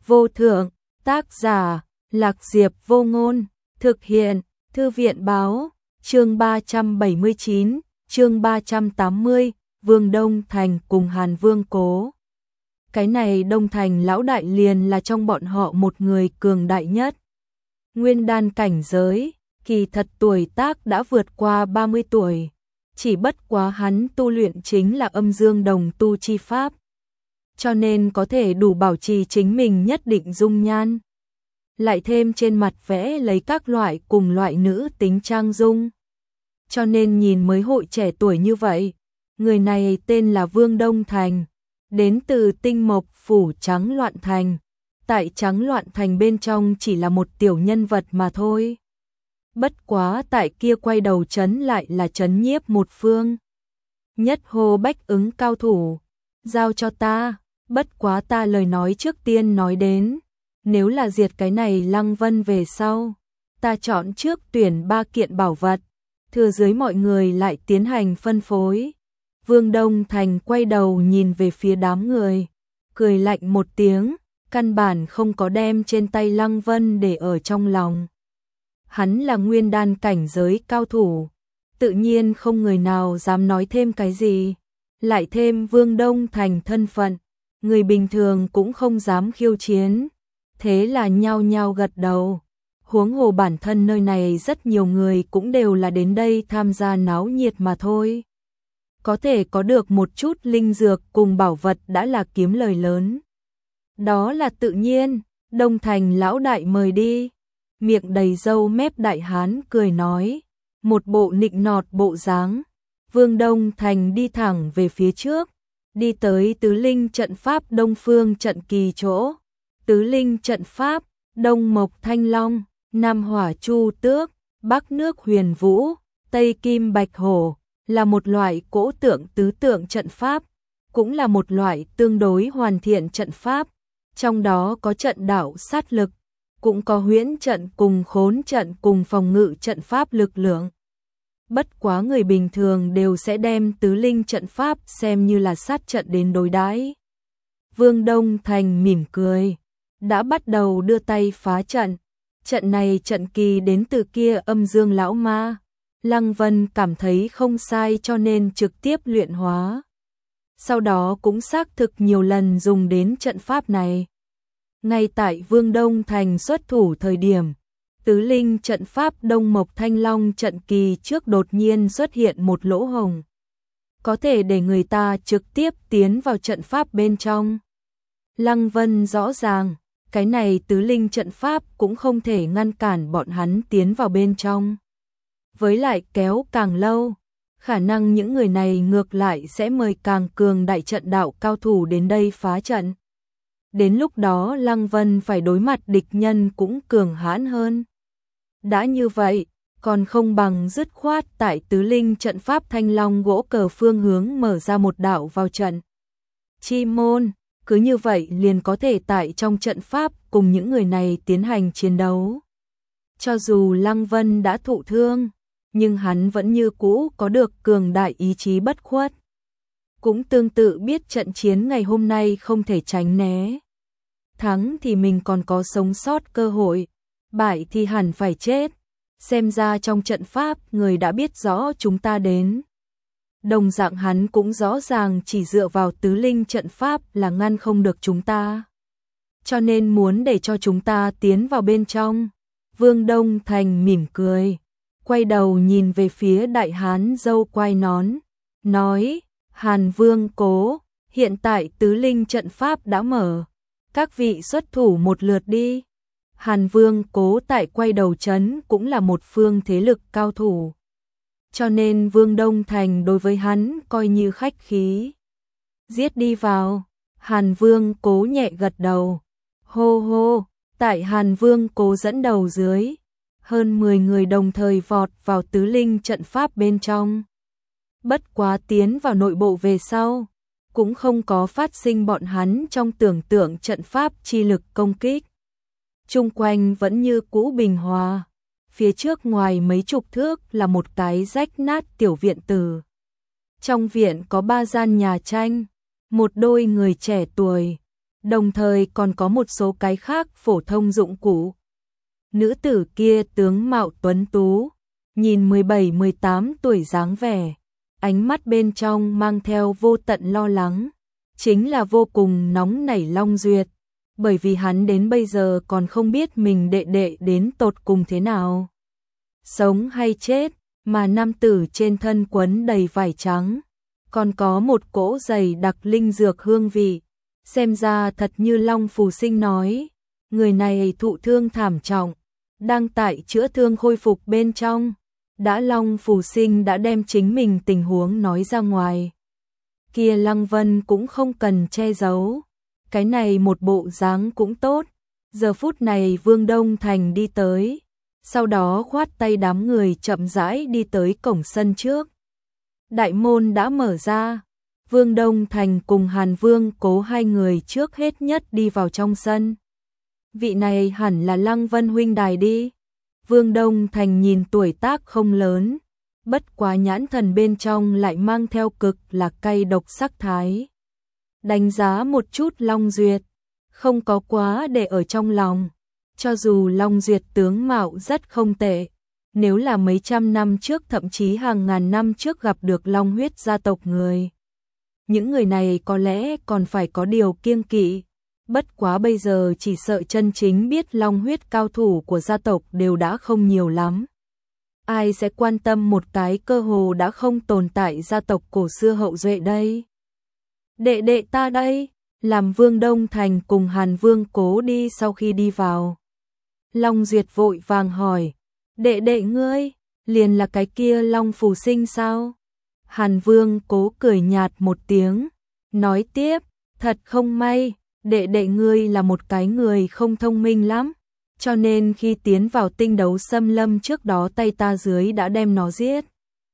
vô thượng, tác giả, Lạc Diệp Vô Ngôn, thực hiện, Thư viện báo, chương 379, chương 380, Vương Đông Thành cùng Hàn Vương Cố. Cái này Đông Thành lão đại liền là trong bọn họ một người cường đại nhất. Nguyên đan cảnh giới, kỳ thật tuổi tác đã vượt qua 30 tuổi. Chỉ bất quá hắn tu luyện chính là âm dương đồng tu chi pháp. Cho nên có thể đủ bảo trì chính mình nhất định dung nhan. Lại thêm trên mặt vẽ lấy các loại cùng loại nữ tính trang dung. Cho nên nhìn mới hội trẻ tuổi như vậy. Người này tên là Vương Đông Thành, đến từ Tinh Mộc Phủ Trắng Loạn Thành. Tại Trắng Loạn Thành bên trong chỉ là một tiểu nhân vật mà thôi. Bất quá tại kia quay đầu trấn lại là trấn nhiếp một phương. Nhất hô bách ứng cao thủ, giao cho ta, bất quá ta lời nói trước tiên nói đến. Nếu là diệt cái này Lăng Vân về sau, ta chọn trước tuyển 3 kiện bảo vật, thừa dưới mọi người lại tiến hành phân phối. Vương Đông Thành quay đầu nhìn về phía đám người, cười lạnh một tiếng, căn bản không có đem trên tay Lăng Vân để ở trong lòng. Hắn là nguyên đan cảnh giới cao thủ, tự nhiên không người nào dám nói thêm cái gì. Lại thêm Vương Đông Thành thân phận, người bình thường cũng không dám khiêu chiến. Thế là nhao nhao gật đầu. Huống hồ bản thân nơi này rất nhiều người cũng đều là đến đây tham gia náo nhiệt mà thôi. Có thể có được một chút linh dược cùng bảo vật đã là kiếm lời lớn. Đó là tự nhiên, Đông Thành lão đại mời đi. Miệng đầy râu mép đại hán cười nói, một bộ nịnh nọt bộ dáng. Vương Đông Thành đi thẳng về phía trước, đi tới tứ linh trận pháp Đông Phương trận kỳ chỗ. Tứ linh trận pháp, Đông Mộc Thanh Long, Nam Hỏa Chu Tước, Bắc Nước Huyền Vũ, Tây Kim Bạch Hổ, là một loại cỗ tượng tứ tượng trận pháp, cũng là một loại tương đối hoàn thiện trận pháp. Trong đó có trận đạo sát lực, cũng có huyễn trận cùng khốn trận cùng phòng ngự trận pháp lực lượng. Bất quá người bình thường đều sẽ đem tứ linh trận pháp xem như là sát trận đến đối đãi. Vương Đông Thành mỉm cười, đã bắt đầu đưa tay phá trận. Trận này trận kỳ đến từ kia âm dương lão ma. Lăng Vân cảm thấy không sai cho nên trực tiếp luyện hóa. Sau đó cũng xác thực nhiều lần dùng đến trận pháp này. Ngay tại Vương Đông Thành xuất thủ thời điểm, tứ linh trận pháp Đông Mộc Thanh Long trận kỳ trước đột nhiên xuất hiện một lỗ hổng. Có thể để người ta trực tiếp tiến vào trận pháp bên trong. Lăng Vân rõ ràng, cái này tứ linh trận pháp cũng không thể ngăn cản bọn hắn tiến vào bên trong. Với lại kéo càng lâu, khả năng những người này ngược lại sẽ mời càng cường đại trận đạo cao thủ đến đây phá trận. Đến lúc đó Lăng Vân phải đối mặt địch nhân cũng cường hãn hơn. Đã như vậy, còn không bằng dứt khoát tại tứ linh trận pháp Thanh Long gỗ cờ phương hướng mở ra một đạo vào trận. Chi môn, cứ như vậy liền có thể tại trong trận pháp cùng những người này tiến hành chiến đấu. Cho dù Lăng Vân đã thụ thương, nhưng hắn vẫn như cũ có được cường đại ý chí bất khuất. Cũng tương tự biết trận chiến ngày hôm nay không thể tránh né. Thắng thì mình còn có sống sót cơ hội, bại thì hẳn phải chết. Xem ra trong trận pháp người đã biết rõ chúng ta đến. Đồng dạng hắn cũng rõ ràng chỉ dựa vào tứ linh trận pháp là ngăn không được chúng ta. Cho nên muốn để cho chúng ta tiến vào bên trong. Vương Đông Thành mỉm cười, quay đầu nhìn về phía đại hán râu quai nón, nói, Hàn Vương Cố, hiện tại tứ linh trận pháp đã mở, các vị xuất thủ một lượt đi. Hàn Vương Cố tại quay đầu trấn cũng là một phương thế lực cao thủ. Cho nên Vương Đông Thành đối với hắn coi như khách khí. Giết đi vào. Hàn Vương Cố nhẹ gật đầu. Hô hô, tại Hàn Vương Cố dẫn đầu dưới, hơn 10 người đồng thời vọt vào tứ linh trận pháp bên trong. Bất quá tiến vào nội bộ về sau, cũng không có phát sinh bọn hắn trong tưởng tượng trận pháp chi lực công kích. Chung quanh vẫn như cũ bình hòa. Phía trước ngoài mấy chục thước là một cái rách nát tiểu viện tử. Trong viện có 3 gian nhà tranh, một đôi người trẻ tuổi, đồng thời còn có một số cái khác phổ thông dụng cụ. Nữ tử kia tướng mạo tuấn tú, nhìn 17-18 tuổi dáng vẻ, ánh mắt bên trong mang theo vô tận lo lắng, chính là vô cùng nóng nảy Long Duyệt, bởi vì hắn đến bây giờ còn không biết mình đệ đệ đến tột cùng thế nào, sống hay chết, mà nam tử trên thân quấn đầy vải trắng, còn có một cỗ dày đặc linh dược hương vị, xem ra thật như Long Phù Sinh nói, người này thụ thương thảm trọng, đang tại chữa thương khôi phục bên trong. Đã Long Phù Sinh đã đem chính mình tình huống nói ra ngoài. Kia Lăng Vân cũng không cần che giấu. Cái này một bộ dáng cũng tốt. Giờ phút này Vương Đông Thành đi tới. Sau đó khoát tay đám người chậm rãi đi tới cổng sân trước. Đại môn đã mở ra. Vương Đông Thành cùng Hàn Vương Cố hai người trước hết nhất đi vào trong sân. Vị này hẳn là Lăng Vân huynh đài đi. Vương Đông Thành nhìn tuổi tác không lớn, bất quá nhãn thần bên trong lại mang theo cực là cay độc sắc thái. Đánh giá một chút Long Duyệt, không có quá để ở trong lòng, cho dù Long Duyệt tướng mạo rất không tệ, nếu là mấy trăm năm trước thậm chí hàng ngàn năm trước gặp được Long huyết gia tộc người. Những người này có lẽ còn phải có điều kiêng kỵ. Bất quá bây giờ chỉ sợ chân chính biết Long huyết cao thủ của gia tộc đều đã không nhiều lắm. Ai sẽ quan tâm một cái cơ hồ đã không tồn tại gia tộc cổ xưa hậu duệ đây? Đệ đệ ta đây, làm Vương Đông Thành cùng Hàn Vương Cố đi sau khi đi vào. Long Duyệt vội vàng hỏi, đệ đệ ngươi, liền là cái kia Long Phù Sinh sao? Hàn Vương Cố cười nhạt một tiếng, nói tiếp, thật không may. Đệ đệ ngươi là một cái người không thông minh lắm, cho nên khi tiến vào tinh đấu xâm lâm trước đó tay ta dưới đã đem nó giết.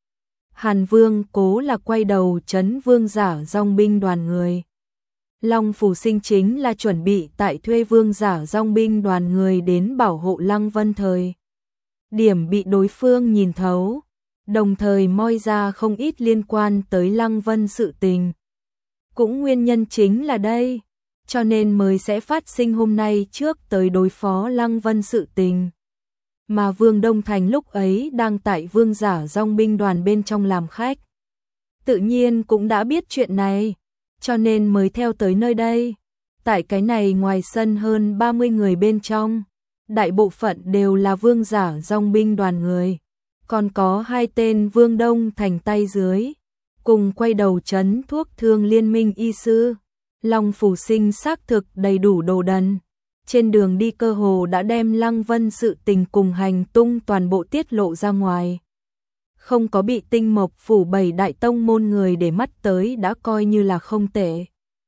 Hàn Vương Cố là quay đầu trấn vương giả dòng binh đoàn người. Long Phù Sinh chính là chuẩn bị tại thuê vương giả dòng binh đoàn người đến bảo hộ Lăng Vân thời. Điểm bị đối phương nhìn thấu, đồng thời moi ra không ít liên quan tới Lăng Vân sự tình. Cũng nguyên nhân chính là đây. Cho nên mới sẽ phát sinh hôm nay trước tới đối phó Lăng Vân sự tình. Mà Vương Đông Thành lúc ấy đang tại vương giả dòng binh đoàn bên trong làm khách. Tự nhiên cũng đã biết chuyện này, cho nên mới theo tới nơi đây. Tại cái này ngoài sân hơn 30 người bên trong, đại bộ phận đều là vương giả dòng binh đoàn người. Còn có 2 tên Vương Đông Thành tay dưới, cùng quay đầu trấn thuốc thương liên minh y sư. Long Phù Sinh xác thực đầy đủ đồ đần. Trên đường đi cơ hồ đã đem Lăng Vân sự tình cùng hành tung toàn bộ tiết lộ ra ngoài. Không có bị Tinh Mộc phủ 7 đại tông môn người để mắt tới đã coi như là không tệ.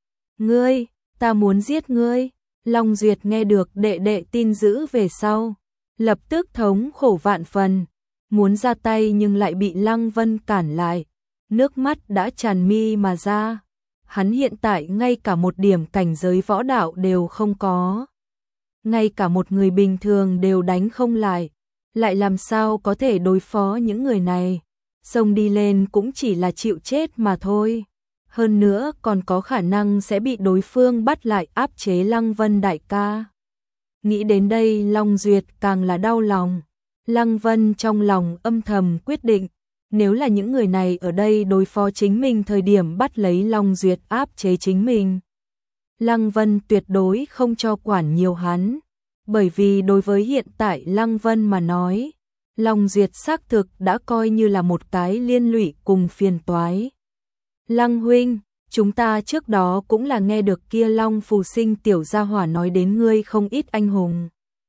Ngươi, ta muốn giết ngươi. Long Duyệt nghe được đệ đệ tin dữ về sau, lập tức thống khổ vạn phần, muốn ra tay nhưng lại bị Lăng Vân cản lại. Nước mắt đã tràn mi mà ra. Hắn hiện tại ngay cả một điểm cảnh giới võ đạo đều không có. Ngay cả một người bình thường đều đánh không lại. Lại làm sao có thể đối phó những người này. Xông đi lên cũng chỉ là chịu chết mà thôi. Hơn nữa còn có khả năng sẽ bị đối phương bắt lại áp chế Lăng Vân đại ca. Nghĩ đến đây Long Duyệt càng là đau lòng. Lăng Vân trong lòng âm thầm quyết định. Nếu là những người này ở đây đối phó chính mình thời điểm bắt lấy Long Duyệt áp chế chính mình. Lăng Vân tuyệt đối không cho quản nhiều hắn. Bởi vì đối với hiện tại Lăng Vân mà nói, Long Duyệt xác thực đã coi như là một cái liên lụy cùng phiền toái. Lăng huynh, chúng ta trước đó cũng là nghe được kia Long Phù Sinh tiểu gia hỏa nói đến ngươi không ít anh hùng.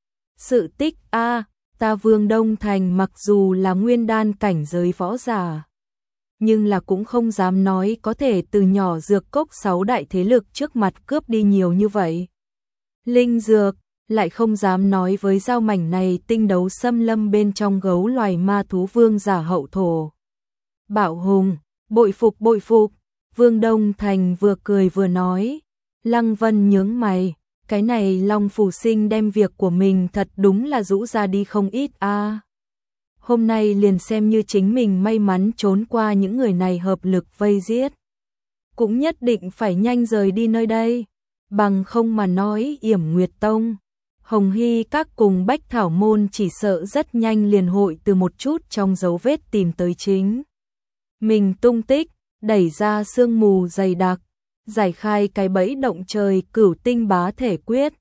Sự tích a, ta Vương Đông Thành mặc dù là nguyên đan cảnh giới võ giả, nhưng là cũng không dám nói có thể từ nhỏ dược cốc 6 đại thế lực trước mặt cướp đi nhiều như vậy. Linh dược, lại không dám nói với giao mảnh này tinh đấu xâm lâm bên trong gấu loài ma thú vương giả hậu thổ. Bảo hùng, bội phục, Vương Đông Thành vừa cười vừa nói. Lăng Vân nhướng mày, cái này Long Phù Sinh đem việc của mình thật đúng là rũ ra đi không ít a. Hôm nay liền xem như chính mình may mắn trốn qua những người này hợp lực vây giết. Cũng nhất định phải nhanh rời đi nơi đây. bằng không mà nói Yểm Nguyệt Tông, Hồng Hy các cùng Bách Thảo Môn chỉ sợ rất nhanh liền hội từ một chút trong dấu vết tìm tới chính mình tung tích, đẩy ra sương mù dày đặc, giải khai cái bẫy động trời Cửu Tinh Bá Thể Quyết,